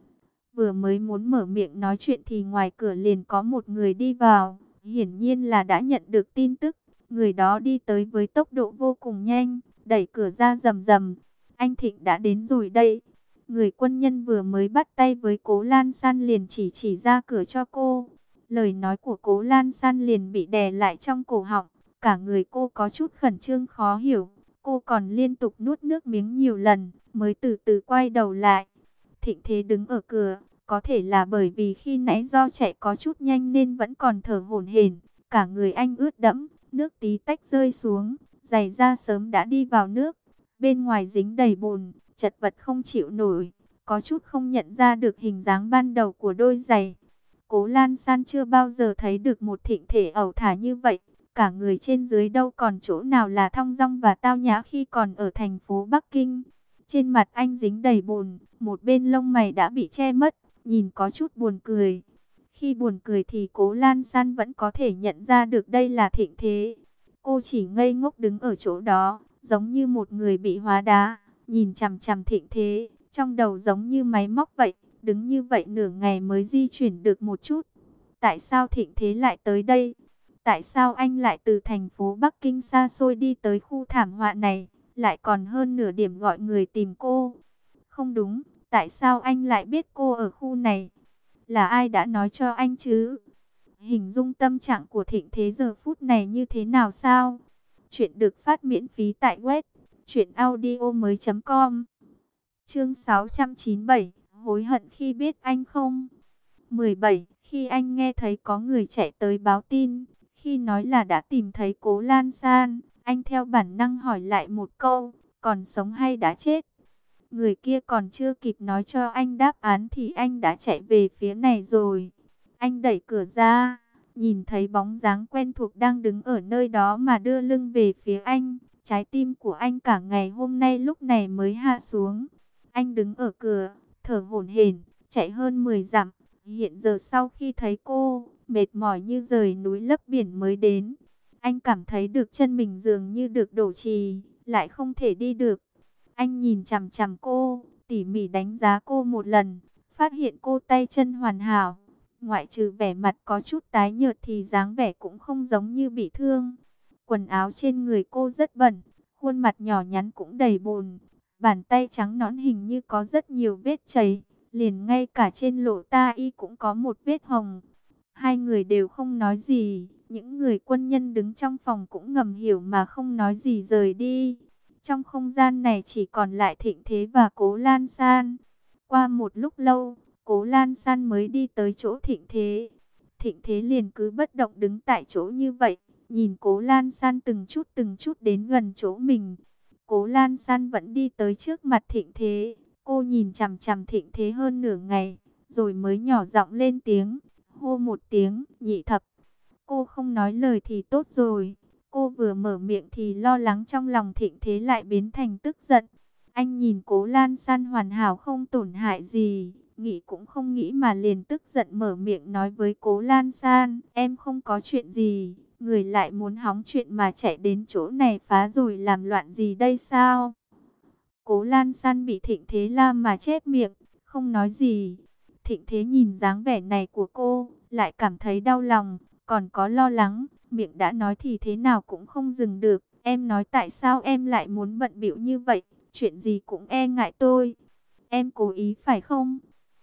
Vừa mới muốn mở miệng nói chuyện thì ngoài cửa liền có một người đi vào, hiển nhiên là đã nhận được tin tức. Người đó đi tới với tốc độ vô cùng nhanh, đẩy cửa ra rầm rầm. Anh Thịnh đã đến rồi đây. Người quân nhân vừa mới bắt tay với Cố Lan San liền chỉ chỉ ra cửa cho cô. Lời nói của Cố Lan San liền bị đè lại trong cổ họng. Cả người cô có chút khẩn trương khó hiểu. Cô còn liên tục nuốt nước miếng nhiều lần, mới từ từ quay đầu lại. Thịnh Thế đứng ở cửa, có thể là bởi vì khi nãy do chạy có chút nhanh nên vẫn còn thở hổn hển. Cả người anh ướt đẫm, nước tí tách rơi xuống, giày da sớm đã đi vào nước. Bên ngoài dính đầy bùn, chật vật không chịu nổi, có chút không nhận ra được hình dáng ban đầu của đôi giày. Cố Lan San chưa bao giờ thấy được một Thịnh Thể ẩu thả như vậy. Cả người trên dưới đâu còn chỗ nào là thong dong và tao nhã khi còn ở thành phố Bắc Kinh. Trên mặt anh dính đầy bùn, một bên lông mày đã bị che mất, nhìn có chút buồn cười. Khi buồn cười thì Cố Lan San vẫn có thể nhận ra được đây là Thịnh Thế. Cô chỉ ngây ngốc đứng ở chỗ đó, giống như một người bị hóa đá, nhìn chằm chằm Thịnh Thế, trong đầu giống như máy móc vậy, đứng như vậy nửa ngày mới di chuyển được một chút. Tại sao Thịnh Thế lại tới đây? Tại sao anh lại từ thành phố Bắc Kinh xa xôi đi tới khu thảm họa này, lại còn hơn nửa điểm gọi người tìm cô? Không đúng, tại sao anh lại biết cô ở khu này? Là ai đã nói cho anh chứ? Hình dung tâm trạng của Thịnh Thế giờ phút này như thế nào sao? Chuyện được phát miễn phí tại web truyện audio mới chấm com. Chương sáu trăm chín mươi bảy, hối hận khi biết anh không? mười bảy, khi anh nghe thấy có người chạy tới báo tin, khi nói là đã tìm thấy Cố Lan San, anh theo bản năng hỏi lại một câu, còn sống hay đã chết? Người kia còn chưa kịp nói cho anh đáp án thì anh đã chạy về phía này rồi. Anh đẩy cửa ra, nhìn thấy bóng dáng quen thuộc đang đứng ở nơi đó mà đưa lưng về phía anh. Trái tim của anh cả ngày hôm nay lúc này mới hạ xuống. Anh đứng ở cửa, thở hổn hển, chạy hơn mười dặm. Hiện giờ sau khi thấy cô, mệt mỏi như rời núi lấp biển mới đến. Anh cảm thấy được chân mình dường như được đổ trì, lại không thể đi được. Anh nhìn chằm chằm cô, tỉ mỉ đánh giá cô một lần, phát hiện cô tay chân hoàn hảo. Ngoại trừ vẻ mặt có chút tái nhợt thì dáng vẻ cũng không giống như bị thương. Quần áo trên người cô rất bẩn, khuôn mặt nhỏ nhắn cũng đầy bùn. Bàn tay trắng nõn hình như có rất nhiều vết chảy, liền ngay cả trên lỗ tai y cũng có một vết hồng. Hai người đều không nói gì, những người quân nhân đứng trong phòng cũng ngầm hiểu mà không nói gì rời đi. Trong không gian này chỉ còn lại Thịnh Thế và Cố Lan San. Qua một lúc lâu, Cố Lan San mới đi tới chỗ Thịnh Thế. Thịnh Thế liền cứ bất động đứng tại chỗ như vậy, nhìn Cố Lan San từng chút từng chút đến gần chỗ mình. Cố Lan San vẫn đi tới trước mặt Thịnh Thế. Cô nhìn chằm chằm Thịnh Thế hơn nửa ngày, rồi mới nhỏ giọng lên tiếng, hô một tiếng, Nhị Thập. Cô không nói lời thì tốt rồi. Cô vừa mở miệng thì lo lắng trong lòng Thịnh Thế lại biến thành tức giận. Anh nhìn Cố Lan San hoàn hảo không tổn hại gì, nghĩ cũng không nghĩ mà liền tức giận mở miệng nói với Cố Lan San, em không có chuyện gì, người lại muốn hóng chuyện mà chạy đến chỗ này phá rồi làm loạn gì đây sao? Cố Lan San bị Thịnh Thế la mà chép miệng, không nói gì. Thịnh Thế nhìn dáng vẻ này của cô, lại cảm thấy đau lòng, còn có lo lắng, miệng đã nói thì thế nào cũng không dừng được. Em nói tại sao em lại muốn bận bịu như vậy, chuyện gì cũng e ngại tôi. Em cố ý phải không?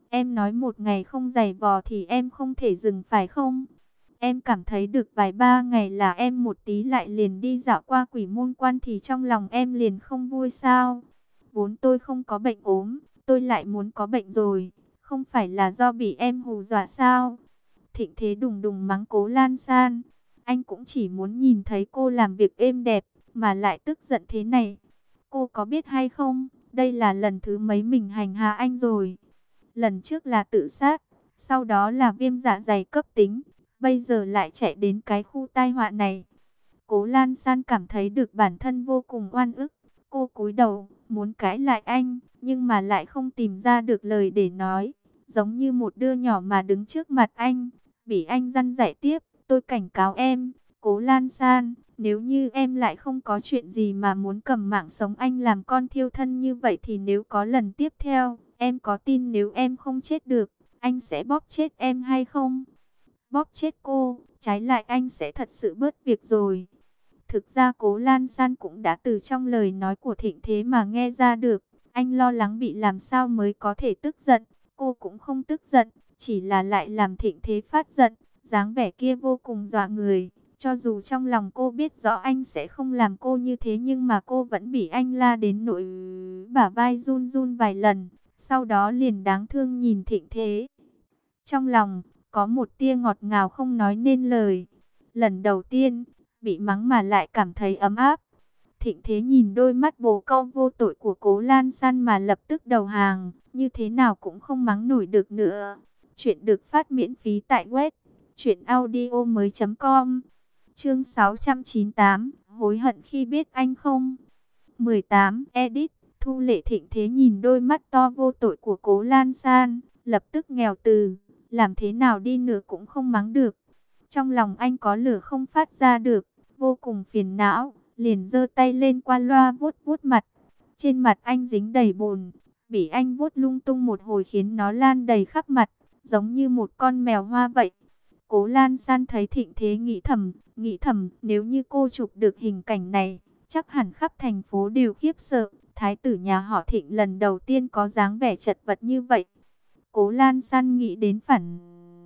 Em nói một ngày không giày vò thì em không thể dừng phải không? Em cảm thấy được vài ba ngày là em một tí lại liền đi dạo qua quỷ môn quan thì trong lòng em liền không vui sao? Vốn tôi không có bệnh ốm, tôi lại muốn có bệnh rồi, không phải là do bị em hù dọa sao? Thịnh Thế đùng đùng mắng Cố Lan San, anh cũng chỉ muốn nhìn thấy cô làm việc êm đẹp, mà lại tức giận thế này. Cô có biết hay không, đây là lần thứ mấy mình hành hạ anh rồi. Lần trước là tự sát, sau đó là viêm dạ dày cấp tính, bây giờ lại chạy đến cái khu tai họa này. Cố Lan San cảm thấy được bản thân vô cùng oan ức. Cô cúi đầu, muốn cãi lại anh, nhưng mà lại không tìm ra được lời để nói. Giống như một đứa nhỏ mà đứng trước mặt anh, bị anh răn dạy tiếp. Tôi cảnh cáo em, Cố Lan San, nếu như em lại không có chuyện gì mà muốn cầm mạng sống anh làm con thiêu thân như vậy thì nếu có lần tiếp theo, em có tin nếu em không chết được, anh sẽ bóp chết em hay không? Bóp chết cô, trái lại anh sẽ thật sự bớt việc rồi. Thực ra Cố Lan San cũng đã từ trong lời nói của Thịnh Thế mà nghe ra được, anh lo lắng bị làm sao mới có thể tức giận. Cô cũng không tức giận, chỉ là lại làm Thịnh Thế phát giận, dáng vẻ kia vô cùng dọa người. Cho dù trong lòng cô biết rõ anh sẽ không làm cô như thế, nhưng mà cô vẫn bị anh la đến nỗi bả vai run run vài lần. Sau đó liền đáng thương nhìn Thịnh Thế. Trong lòng có một tia ngọt ngào không nói nên lời. Lần đầu tiên bị mắng mà lại cảm thấy ấm áp. Thịnh Thế nhìn đôi mắt bồ câu vô tội của Cố Lan San mà lập tức đầu hàng, như thế nào cũng không mắng nổi được nữa. Chuyện được phát miễn phí tại web truyện audio mới chấm com. Chương sáu trăm chín mươi tám, hối hận khi biết anh không. mười tám, edit. Thu Lệ. Thịnh Thế nhìn đôi mắt to vô tội của Cố Lan San, lập tức nghèo từ, làm thế nào đi nữa cũng không mắng được. Trong lòng anh có lửa không phát ra được, vô cùng phiền não, liền giơ tay lên qua loa vuốt vuốt mặt. Trên mặt anh dính đầy bùn, bị anh vuốt lung tung một hồi khiến nó lan đầy khắp mặt, giống như một con mèo hoa vậy. Cố Lan San thấy Thịnh Thế nghĩ thầm, nghĩ thầm, nếu như cô chụp được hình cảnh này, chắc hẳn khắp thành phố đều khiếp sợ. Thái tử nhà họ Thịnh lần đầu tiên có dáng vẻ chật vật như vậy. Cố Lan San nghĩ đến phản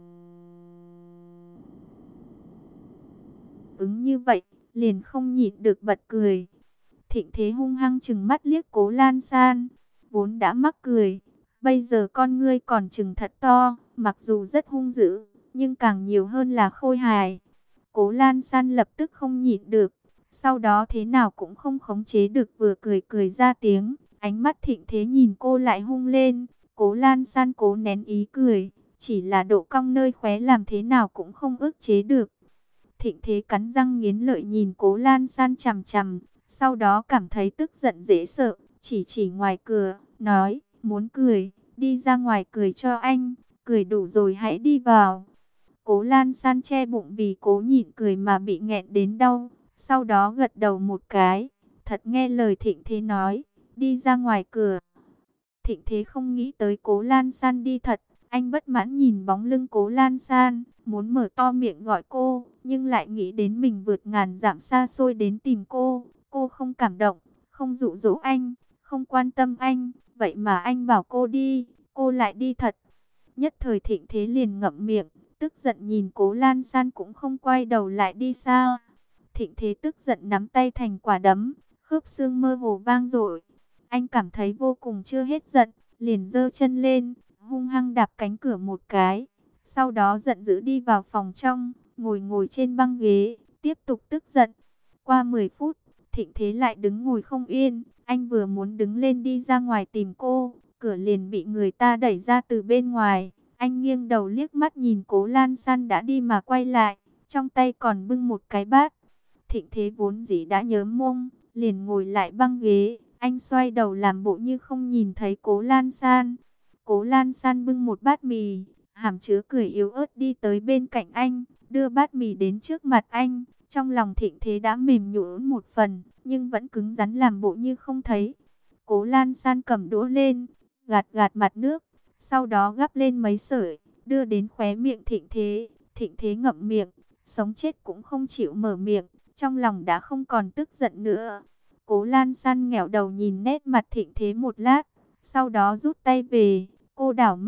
ứng như vậy, liền không nhịn được bật cười. Thịnh Thế hung hăng trừng mắt liếc Cố Lan San, vốn đã mắc cười, bây giờ con ngươi còn trừng thật to, mặc dù rất hung dữ, nhưng càng nhiều hơn là khôi hài. Cố Lan San lập tức không nhịn được, sau đó thế nào cũng không khống chế được vừa cười cười ra tiếng. Ánh mắt Thịnh Thế nhìn cô lại hung lên. Cố Lan San cố nén ý cười, chỉ là độ cong nơi khóe làm thế nào cũng không ức chế được. Thịnh Thế cắn răng nghiến lợi nhìn Cố Lan San chằm chằm, sau đó cảm thấy tức giận dễ sợ, chỉ chỉ ngoài cửa, nói, muốn cười, đi ra ngoài cười cho anh, cười đủ rồi hãy đi vào. Cố Lan San che bụng vì cố nhịn cười mà bị nghẹn đến đau, sau đó gật đầu một cái, thật nghe lời Thịnh Thế nói, đi ra ngoài cửa. Thịnh Thế không nghĩ tới Cố Lan San đi thật, anh bất mãn nhìn bóng lưng Cố Lan San, muốn mở to miệng gọi cô, nhưng lại nghĩ đến mình vượt ngàn dặm xa xôi đến tìm cô, cô không cảm động, không dụ dỗ anh, không quan tâm anh, vậy mà anh bảo cô đi, cô lại đi thật. Nhất thời Thịnh Thế liền ngậm miệng, tức giận nhìn Cố Lan San cũng không quay đầu lại đi xa. Thịnh Thế tức giận nắm tay thành quả đấm, khớp xương mơ hồ vang dội. Anh cảm thấy vô cùng chưa hết giận, liền giơ chân lên, hung hăng đạp cánh cửa một cái. Sau đó giận dữ đi vào phòng trong, ngồi ngồi trên băng ghế, tiếp tục tức giận. Qua mười phút, Thịnh Thế lại đứng ngồi không yên. Anh vừa muốn đứng lên đi ra ngoài tìm cô, cửa liền bị người ta đẩy ra từ bên ngoài. Anh nghiêng đầu liếc mắt nhìn Cố Lan San đã đi mà quay lại, trong tay còn bưng một cái bát. Thịnh Thế vốn dĩ đã nhớ mông, liền ngồi lại băng ghế. Anh xoay đầu làm bộ như không nhìn thấy Cố Lan San. Cố Lan San bưng một bát mì, hàm chứa cười yếu ớt đi tới bên cạnh anh, đưa bát mì đến trước mặt anh. Trong lòng Thịnh Thế đã mềm nhũn một phần, nhưng vẫn cứng rắn làm bộ như không thấy. Cố Lan San cầm đũa lên, gạt gạt mặt nước, sau đó gắp lên mấy sợi, đưa đến khóe miệng Thịnh Thế. Thịnh Thế ngậm miệng, sống chết cũng không chịu mở miệng, trong lòng đã không còn tức giận nữa. Cố Lan San nghẹo đầu nhìn nét mặt Thịnh Thế một lát, sau đó rút tay về. Cô đảo mắt,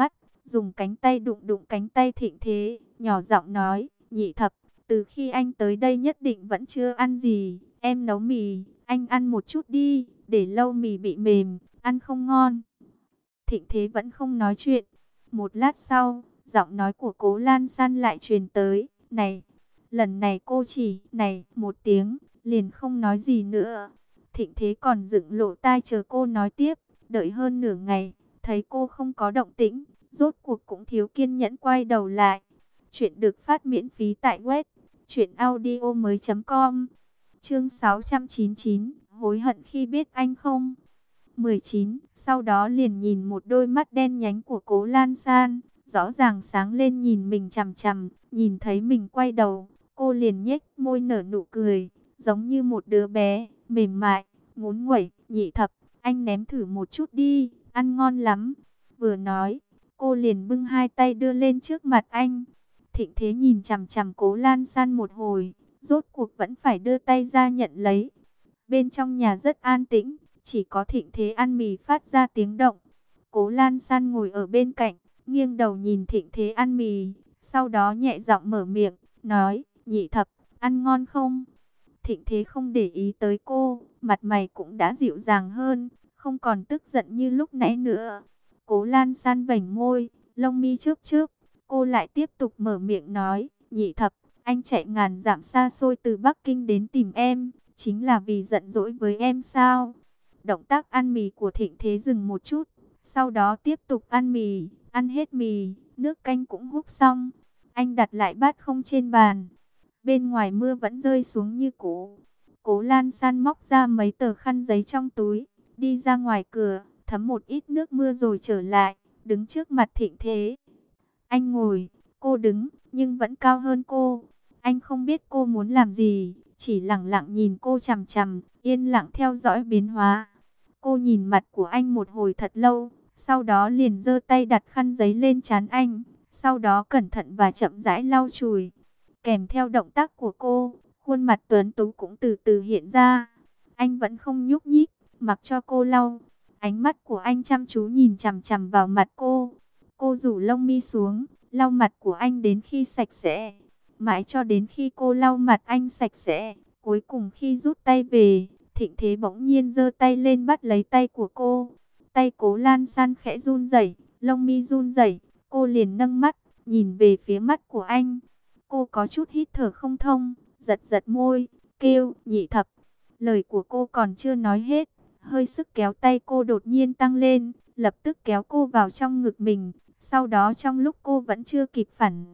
dùng cánh tay đụng đụng cánh tay Thịnh Thế, nhỏ giọng nói, Nhị Thập, từ khi anh tới đây nhất định vẫn chưa ăn gì, em nấu mì, anh ăn một chút đi, để lâu mì bị mềm, ăn không ngon. Thịnh Thế vẫn không nói chuyện. Một lát sau, giọng nói của Cố Lan San lại truyền tới, này, lần này cô chỉ, này, một tiếng, liền không nói gì nữa. Thịnh Thế còn dựng lỗ tai chờ cô nói tiếp, đợi hơn nửa ngày, thấy cô không có động tĩnh, rốt cuộc cũng thiếu kiên nhẫn quay đầu lại. Chuyện được phát miễn phí tại web truyện audio mới chấm com. Chương sáu trăm chín mươi chín, hối hận khi biết anh không. mười chín, sau đó liền nhìn một đôi mắt đen nhánh của Cố Lan San, rõ ràng sáng lên nhìn mình chằm chằm, nhìn thấy mình quay đầu, cô liền nhếch môi nở nụ cười, giống như một đứa bé, mềm mại, ngốn nguẩy, Nhị Thập, anh nếm thử một chút đi, ăn ngon lắm. Vừa nói, cô liền bưng hai tay đưa lên trước mặt anh. Thịnh Thế nhìn chằm chằm Cố Lan San một hồi, rốt cuộc vẫn phải đưa tay ra nhận lấy. Bên trong nhà rất an tĩnh, chỉ có Thịnh Thế ăn mì phát ra tiếng động. Cố Lan San ngồi ở bên cạnh, nghiêng đầu nhìn Thịnh Thế ăn mì, sau đó nhẹ giọng mở miệng, nói, Nhị Thập, ăn ngon không? Thịnh Thế không để ý tới cô, mặt mày cũng đã dịu dàng hơn, không còn tức giận như lúc nãy nữa. Cố Lan San vểnh môi, lông mi chớp chớp, cô lại tiếp tục mở miệng nói, Nhị Thập, anh chạy ngàn dặm xa xôi từ Bắc Kinh đến tìm em, chính là vì giận dỗi với em sao? Động tác ăn mì của Thịnh Thế dừng một chút, sau đó tiếp tục ăn mì, ăn hết mì, nước canh cũng húp xong. Anh đặt lại bát không trên bàn. Bên ngoài mưa vẫn rơi xuống như cũ. Cố Lan San móc ra mấy tờ khăn giấy trong túi, đi ra ngoài cửa, thấm một ít nước mưa rồi trở lại, đứng trước mặt Thịnh Thế. Anh ngồi, cô đứng, nhưng vẫn cao hơn cô. Anh không biết cô muốn làm gì, chỉ lặng lặng nhìn cô chằm chằm, yên lặng theo dõi biến hóa. Cô nhìn mặt của anh một hồi thật lâu, sau đó liền giơ tay đặt khăn giấy lên trán anh, sau đó cẩn thận và chậm rãi lau chùi. Kèm theo động tác của cô, khuôn mặt tuấn tú cũng từ từ hiện ra. Anh vẫn không nhúc nhích, mặc cho cô lau. Ánh mắt của anh chăm chú nhìn chằm chằm vào mặt cô. Cô rủ lông mi xuống, lau mặt của anh đến khi sạch sẽ. Mãi cho đến khi cô lau mặt anh sạch sẽ, cuối cùng khi rút tay về, Thịnh Thế bỗng nhiên giơ tay lên bắt lấy tay của cô. Tay Cố Lan San khẽ run rẩy, lông mi run rẩy, cô liền nâng mắt, nhìn về phía mắt của anh. Cô có chút hít thở không thông, giật giật môi, kêu, Nhị Thập. Lời của cô còn chưa nói hết, hơi sức kéo tay cô đột nhiên tăng lên, lập tức kéo cô vào trong ngực mình. Sau đó trong lúc cô vẫn chưa kịp phản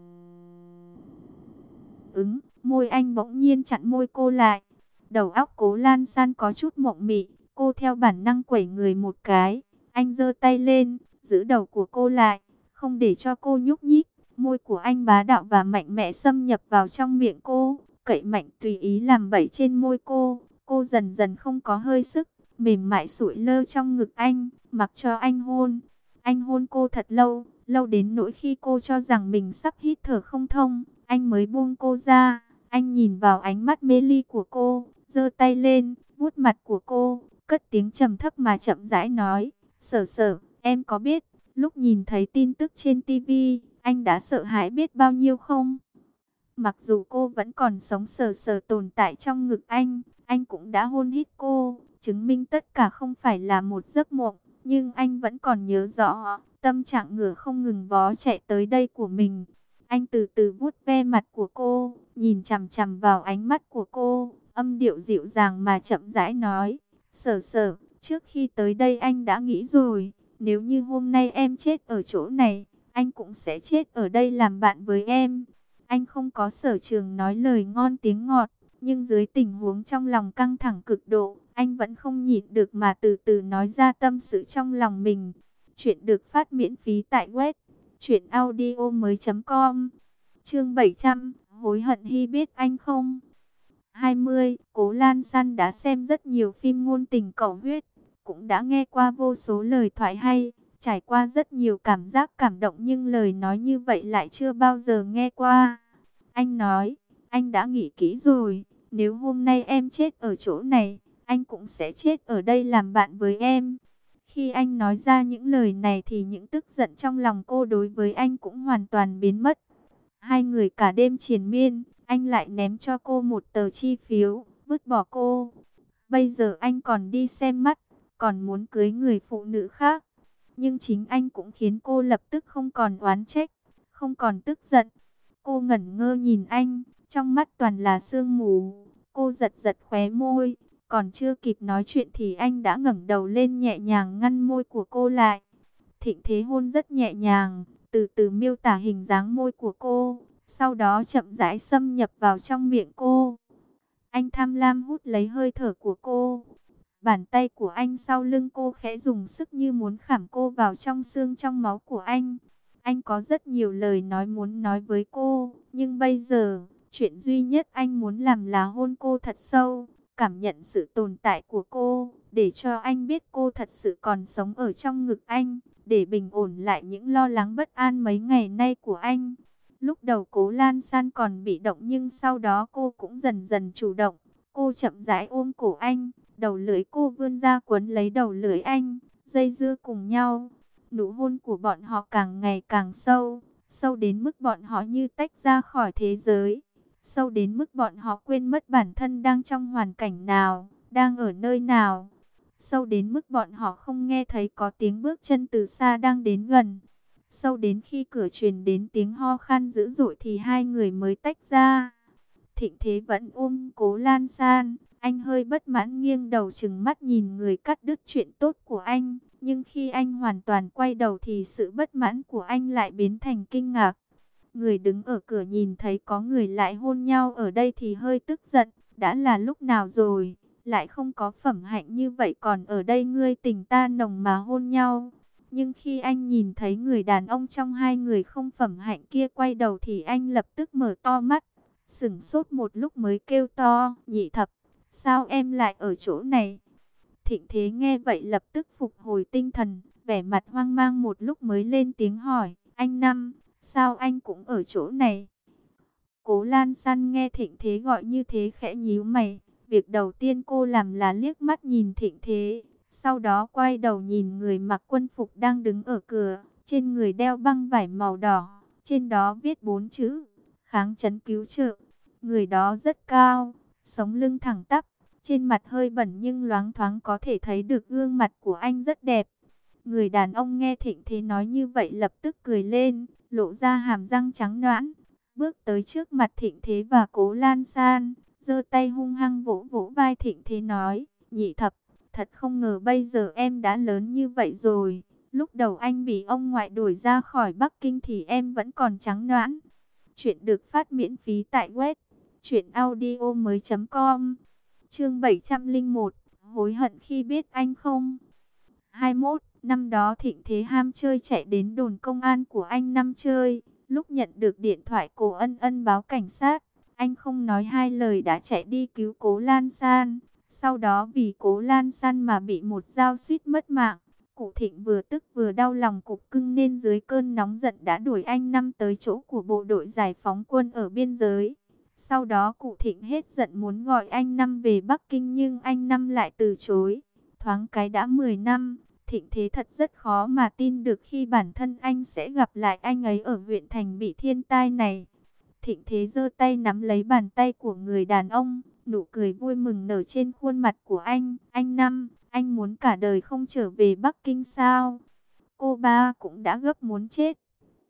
ứng, môi anh bỗng nhiên chặn môi cô lại. Đầu óc Cố Lan San có chút mộng mị, cô theo bản năng quẩy người một cái. Anh giơ tay lên, giữ đầu của cô lại, không để cho cô nhúc nhích. Môi của anh bá đạo và mạnh mẽ xâm nhập vào trong miệng cô, cậy mạnh tùy ý làm bậy trên môi cô. Cô dần dần không có hơi sức, mềm mại sụi lơ trong ngực anh, mặc cho anh hôn. Anh hôn cô thật lâu, lâu đến nỗi khi cô cho rằng mình sắp hít thở không thông, anh mới buông cô ra. Anh nhìn vào ánh mắt mê ly của cô, giơ tay lên, vuốt mặt của cô, cất tiếng trầm thấp mà chậm rãi nói, Sở Sở, em có biết, lúc nhìn thấy tin tức trên ti vi, anh đã sợ hãi biết bao nhiêu không? Mặc dù cô vẫn còn sống, Sở Sở tồn tại trong ngực anh, anh cũng đã hôn hít cô, chứng minh tất cả không phải là một giấc mộng, nhưng anh vẫn còn nhớ rõ, tâm trạng ngửa không ngừng vó chạy tới đây của mình. Anh từ từ vuốt ve mặt của cô, nhìn chằm chằm vào ánh mắt của cô, âm điệu dịu dàng mà chậm rãi nói, Sở Sở, trước khi tới đây anh đã nghĩ rồi, nếu như hôm nay em chết ở chỗ này, anh cũng sẽ chết ở đây làm bạn với em. Anh không có sở trường nói lời ngon tiếng ngọt, nhưng dưới tình huống trong lòng căng thẳng cực độ, anh vẫn không nhịn được mà từ từ nói ra tâm sự trong lòng mình. Chuyện được phát miễn phí tại web truyện audio mới chấm com. Chương bảy trăm, hối hận khi biết anh không. hai mươi, Cố Lan San đã xem rất nhiều phim ngôn tình cầu huyết, cũng đã nghe qua vô số lời thoại hay, trải qua rất nhiều cảm giác cảm động, nhưng lời nói như vậy lại chưa bao giờ nghe qua. Anh nói, anh đã nghĩ kỹ rồi, nếu hôm nay em chết ở chỗ này, anh cũng sẽ chết ở đây làm bạn với em. Khi anh nói ra những lời này thì những tức giận trong lòng cô đối với anh cũng hoàn toàn biến mất. Hai người cả đêm triền miên, anh lại ném cho cô một tờ chi phiếu, vứt bỏ cô. Bây giờ anh còn đi xem mắt, còn muốn cưới người phụ nữ khác. Nhưng chính anh cũng khiến cô lập tức không còn oán trách, không còn tức giận. Cô ngẩn ngơ nhìn anh, trong mắt toàn là sương mù. Cô giật giật khóe môi, còn chưa kịp nói chuyện thì anh đã ngẩng đầu lên nhẹ nhàng ngăn môi của cô lại. Thịnh Thế hôn rất nhẹ nhàng, từ từ miêu tả hình dáng môi của cô, sau đó chậm rãi xâm nhập vào trong miệng cô. Anh tham lam hút lấy hơi thở của cô. Bàn tay của anh sau lưng cô khẽ dùng sức như muốn khảm cô vào trong xương trong máu của anh. Anh có rất nhiều lời nói muốn nói với cô, nhưng bây giờ, chuyện duy nhất anh muốn làm là hôn cô thật sâu, cảm nhận sự tồn tại của cô, để cho anh biết cô thật sự còn sống ở trong ngực anh, để bình ổn lại những lo lắng bất an mấy ngày nay của anh. Lúc đầu Cố Lan San còn bị động nhưng sau đó cô cũng dần dần chủ động. Cô chậm rãi ôm cổ anh, đầu lưỡi cô vươn ra quấn lấy đầu lưỡi anh, dây dưa cùng nhau. Nụ hôn của bọn họ càng ngày càng sâu, sâu đến mức bọn họ như tách ra khỏi thế giới. Sâu đến mức bọn họ quên mất bản thân đang trong hoàn cảnh nào, đang ở nơi nào. Sâu đến mức bọn họ không nghe thấy có tiếng bước chân từ xa đang đến gần. Sâu đến khi cửa truyền đến tiếng ho khan dữ dội thì hai người mới tách ra. Thịnh Thế vẫn ôm Cố Lan San. Anh hơi bất mãn nghiêng đầu trừng mắt nhìn người cắt đứt chuyện tốt của anh. Nhưng khi anh hoàn toàn quay đầu thì sự bất mãn của anh lại biến thành kinh ngạc. Người đứng ở cửa nhìn thấy có người lại hôn nhau ở đây thì hơi tức giận. Đã là lúc nào rồi, lại không có phẩm hạnh như vậy còn ở đây ngươi tình ta nồng mà hôn nhau. Nhưng khi anh nhìn thấy người đàn ông trong hai người không phẩm hạnh kia quay đầu thì anh lập tức mở to mắt. Sửng sốt một lúc mới kêu to, Nhị Thập, sao em lại ở chỗ này? Thịnh Thế nghe vậy lập tức phục hồi tinh thần, vẻ mặt hoang mang một lúc mới lên tiếng hỏi, anh Năm, sao anh cũng ở chỗ này? Cố Lan San nghe Thịnh Thế gọi như thế khẽ nhíu mày, việc đầu tiên cô làm là liếc mắt nhìn Thịnh Thế, sau đó quay đầu nhìn người mặc quân phục đang đứng ở cửa, trên người đeo băng vải màu đỏ, trên đó viết bốn chữ, kháng chấn cứu trợ. Người đó rất cao, sống lưng thẳng tắp, trên mặt hơi bẩn nhưng loáng thoáng có thể thấy được gương mặt của anh rất đẹp. Người đàn ông nghe Thịnh Thế nói như vậy lập tức cười lên, lộ ra hàm răng trắng nõn, bước tới trước mặt Thịnh Thế và Cố Lan San, giơ tay hung hăng vỗ vỗ vai Thịnh Thế nói, Nhị Thập, thật không ngờ bây giờ em đã lớn như vậy rồi. Lúc đầu anh bị ông ngoại đuổi ra khỏi Bắc Kinh thì em vẫn còn trắng nõn. Chuyện được phát miễn phí tại web truyện audio mới chấm com. Chương bảy trăm lẻ một, hối hận khi biết anh không. hai mươi mốt, năm đó Thịnh Thế ham chơi chạy đến đồn công an của anh Năm chơi. Lúc nhận được điện thoại Cố Ân Ân báo cảnh sát, anh không nói hai lời đã chạy đi cứu Cố Lan San. Sau đó vì Cố Lan San mà bị một dao suýt mất mạng. Cụ Thịnh vừa tức vừa đau lòng cục cưng nên dưới cơn nóng giận đã đuổi anh Năm tới chỗ của bộ đội giải phóng quân ở biên giới. Sau đó cụ Thịnh hết giận muốn gọi anh Năm về Bắc Kinh nhưng anh Năm lại từ chối. Thoáng cái đã mười năm, Thịnh Thế thật rất khó mà tin được khi bản thân anh sẽ gặp lại anh ấy ở huyện thành bị thiên tai này. Thịnh Thế giơ tay nắm lấy bàn tay của người đàn ông, nụ cười vui mừng nở trên khuôn mặt của anh. Anh Năm, anh muốn cả đời không trở về Bắc Kinh sao? Cô ba cũng đã gấp muốn chết.